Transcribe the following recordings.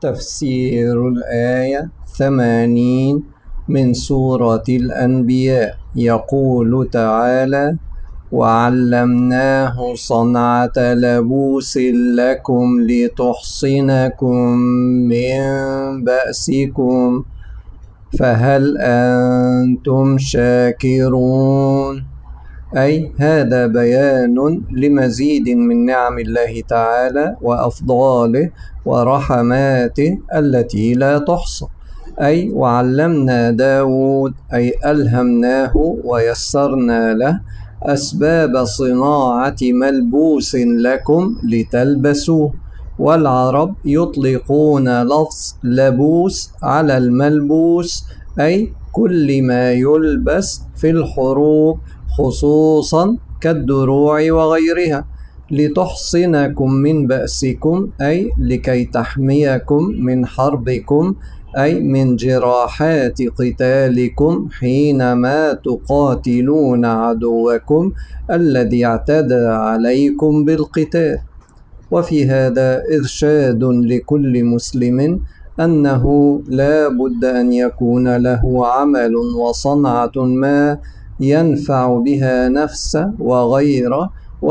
تفسير الآية 80 من سورة الأنبياء. يقول تعالى: وعلمناه صنعة لبوس لكم لتحصنكم من بأسكم فهل أنتم شاكرون؟ أي هذا بيان لمزيد من نعم الله تعالى وأفضاله ورحماته التي لا تحصى. أي وعلمنا داود أي ألهمناه ويسرنا له أسباب صناعة ملبوس لكم لتلبسوه. والعرب يطلقون لفظ لبوس على الملبوس أي كل ما يلبس في الحروب خصوصا كالدروع وغيرها. لتحصنكم من بأسكم أي لكي تحميكم من حربكم أي من جراحات قتالكم حينما تقاتلون عدوكم الذي اعتدى عليكم بالقتال. وفي هذا إرشاد لكل مسلم أنه لا بد أن يكون له عمل وصنعة ما ينفع بها نفسه وغيره،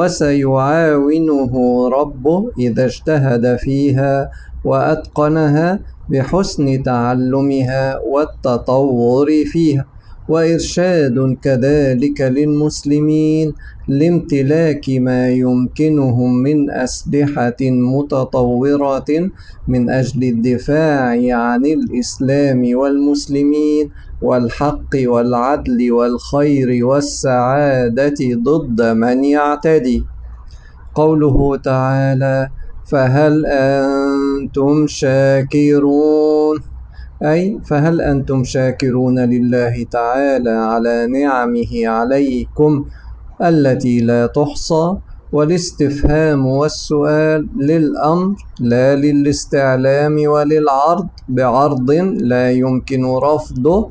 وسيعاونه ربه إذا اجتهد فيها وأتقنها بحسن تعلمها والتطور فيها. وإرشاد كذلك للمسلمين لامتلاك ما يمكنهم من أسلحة متطورة من أجل الدفاع عن الإسلام والمسلمين والحق والعدل والخير والسعادة ضد من يعتدي. قوله تعالى: فهل أنتم شاكرون؟ أي فهل أنتم شاكرون لله تعالى على نعمه عليكم التي لا تحصى؟ والاستفهام والسؤال للأمر لا للاستعلام وللعرض بعرض لا يمكن رفضه،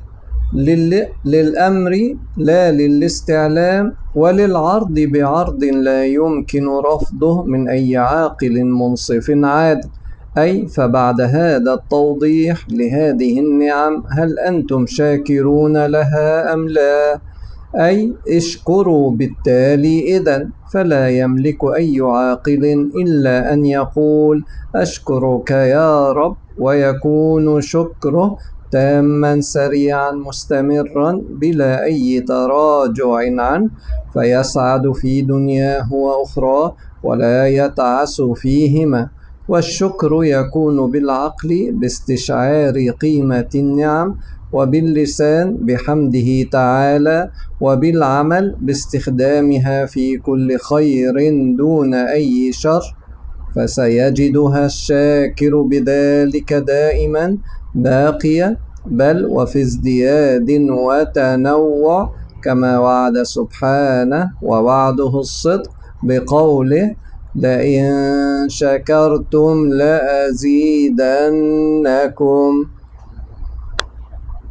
للأمر لا للاستعلام وللعرض بعرض لا يمكن رفضه من أي عاقل منصف عادل. أي فبعد هذا التوضيح لهذه النعم هل أنتم شاكرون لها أم لا؟ أي اشكروا بالتالي إذن. فلا يملك أي عاقل إلا أن يقول أشكرك يا رب، ويكون شكره تاما سريعا مستمرا بلا أي تراجع عنه، فيسعد في دنياه وأخرى ولا يتعس فيهما. والشكر يكون بالعقل باستشعار قيمة النعم، وباللسان بحمده تعالى، وبالعمل باستخدامها في كل خير دون أي شر، فسيجدها الشاكر بذلك دائما باقية، بل وفي ازدياد وتنوع، كما وعد سبحانه ووعده الصدق بقوله: لئن شكرتم لأزيدنكم.